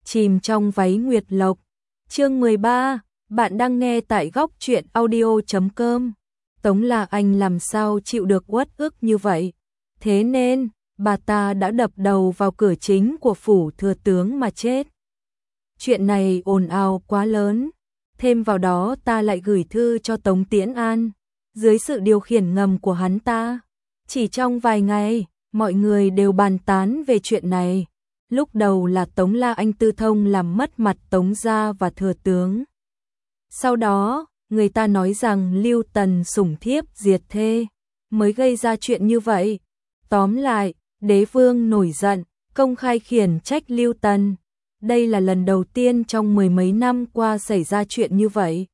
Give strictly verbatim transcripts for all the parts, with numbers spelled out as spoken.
chìm trong váy nguyệt lộc. Chương mười ba, bạn đang nghe tại góc truyện audio chấm com. Tống La Anh làm sao chịu được uất ức như vậy? Thế nên, bà ta đã đập đầu vào cửa chính của phủ thừa tướng mà chết. Chuyện này ồn ào quá lớn, thêm vào đó ta lại gửi thư cho Tống Tiễn An, dưới sự điều khiển ngầm của hắn ta. Chỉ trong vài ngày, mọi người đều bàn tán về chuyện này. Lúc đầu là Tống La Anh tư thông làm mất mặt Tống gia và thừa tướng. Sau đó, người ta nói rằng Lưu Tần sủng thiếp diệt thê, mới gây ra chuyện như vậy. Tóm lại, đế vương nổi giận, công khai khiển trách Lưu Tần. Đây là lần đầu tiên trong mười mấy năm qua xảy ra chuyện như vậy.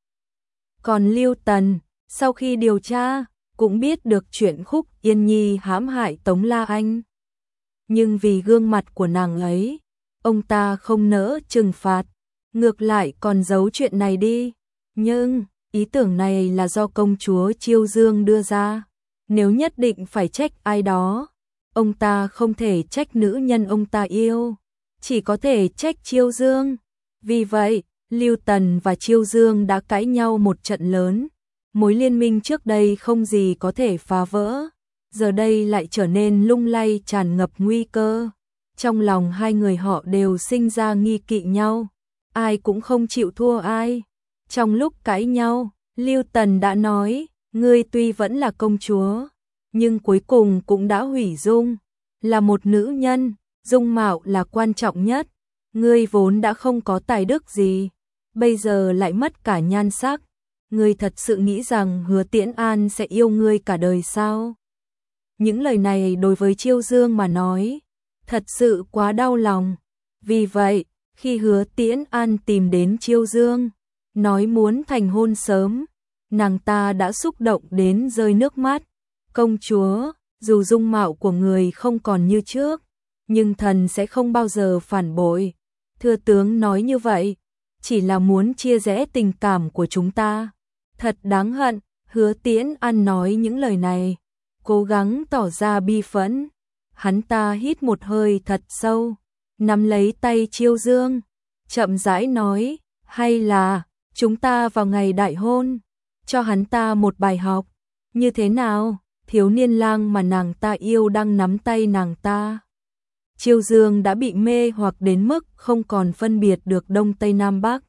Còn Lưu Tần, sau khi điều tra, cũng biết được chuyện Khúc Yên Nhi hãm hại Tống La Anh. Nhưng vì gương mặt của nàng ấy, ông ta không nỡ trừng phạt, ngược lại còn giấu chuyện này đi. Nhưng, ý tưởng này là do công chúa Chiêu Dương đưa ra. Nếu nhất định phải trách ai đó, ông ta không thể trách nữ nhân ông ta yêu, chỉ có thể trách Chiêu Dương. Vì vậy, Lưu Tần và Chiêu Dương đã cãi nhau một trận lớn. Mối liên minh trước đây không gì có thể phá vỡ, giờ đây lại trở nên lung lay tràn ngập nguy cơ. Trong lòng hai người họ đều sinh ra nghi kỵ nhau, ai cũng không chịu thua ai. Trong lúc cãi nhau, Lưu Tần đã nói, ngươi tuy vẫn là công chúa, nhưng cuối cùng cũng đã hủy dung. Là một nữ nhân, dung mạo là quan trọng nhất. Ngươi vốn đã không có tài đức gì, bây giờ lại mất cả nhan sắc. Ngươi thật sự nghĩ rằng Hứa Tiễn An sẽ yêu ngươi cả đời sao? Những lời này đối với Chiêu Dương mà nói, thật sự quá đau lòng. Vì vậy, khi Hứa Tiễn An tìm đến Chiêu Dương, nói muốn thành hôn sớm, nàng ta đã xúc động đến rơi nước mắt. Công chúa, dù dung mạo của người không còn như trước, nhưng thần sẽ không bao giờ phản bội. Thừa tướng nói như vậy, chỉ là muốn chia rẽ tình cảm của chúng ta. Thật đáng hận. Hứa Tiễn An nói những lời này, cố gắng tỏ ra bi phẫn. Hắn ta hít một hơi thật sâu, nắm lấy tay Chiêu Dương, chậm rãi nói, hay là chúng ta vào ngày đại hôn, cho hắn ta một bài học. Như thế nào? Thiếu niên lang mà nàng ta yêu đang nắm tay nàng ta. Chiêu Dương đã bị mê hoặc đến mức không còn phân biệt được Đông Tây Nam Bắc.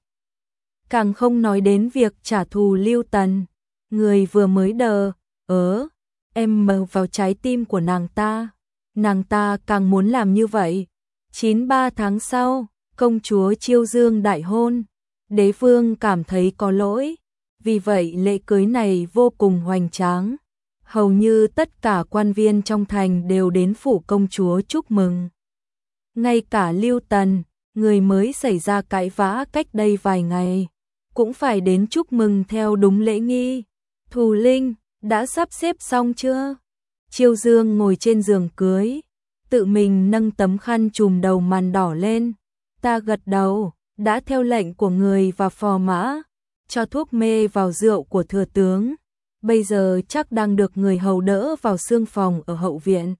Càng không nói đến việc trả thù Lưu Tần. Người vừa mới đờ, ớ, em mờ vào trái tim của nàng ta. Nàng ta càng muốn làm như vậy. chín ba tháng sau, công chúa Chiêu Dương đại hôn. Đế vương cảm thấy có lỗi. Vì vậy lễ cưới này vô cùng hoành tráng. Hầu như tất cả quan viên trong thành đều đến phủ công chúa chúc mừng. Ngay cả Lưu Tần, người mới xảy ra cãi vã cách đây vài ngày, cũng phải đến chúc mừng theo đúng lễ nghi. Thù Linh, đã sắp xếp xong chưa? Chiêu Dương ngồi trên giường cưới, tự mình nâng tấm khăn trùm đầu màn đỏ lên. Ta gật đầu, đã theo lệnh của người và phò mã, cho thuốc mê vào rượu của thừa tướng. Bây giờ chắc đang được người hầu đỡ vào xương phòng ở hậu viện.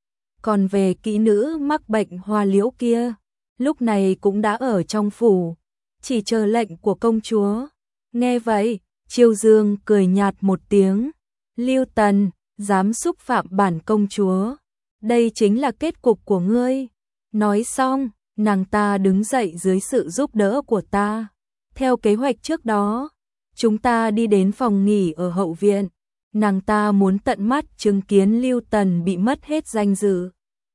Còn về kỹ nữ mắc bệnh hoa liễu kia, lúc này cũng đã ở trong phủ, chỉ chờ lệnh của công chúa. Nghe vậy, Chiêu Dương cười nhạt một tiếng. Lưu Tần, dám xúc phạm bản công chúa, đây chính là kết cục của ngươi. Nói xong, nàng ta đứng dậy dưới sự giúp đỡ của ta. Theo kế hoạch trước đó, chúng ta đi đến phòng nghỉ ở hậu viện. Nàng ta muốn tận mắt chứng kiến Lưu Tần bị mất hết danh dự.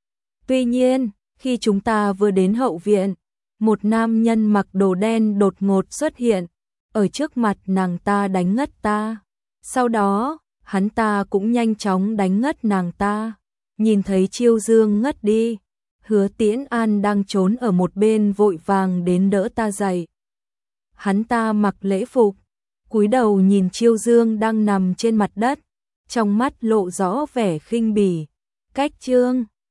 Tuy nhiên, khi chúng ta vừa đến hậu viện, một nam nhân mặc đồ đen đột ngột xuất hiện, ở trước mặt nàng ta đánh ngất ta. Sau đó, hắn ta cũng nhanh chóng đánh ngất nàng ta. Nhìn thấy Chiêu Dương ngất đi, Hứa Tiễn An đang trốn ở một bên vội vàng đến đỡ ta dậy. Hắn ta mặc lễ phục, cúi đầu nhìn Chiêu Dương đang nằm trên mặt đất, trong mắt lộ rõ vẻ khinh bỉ. Cách Trương,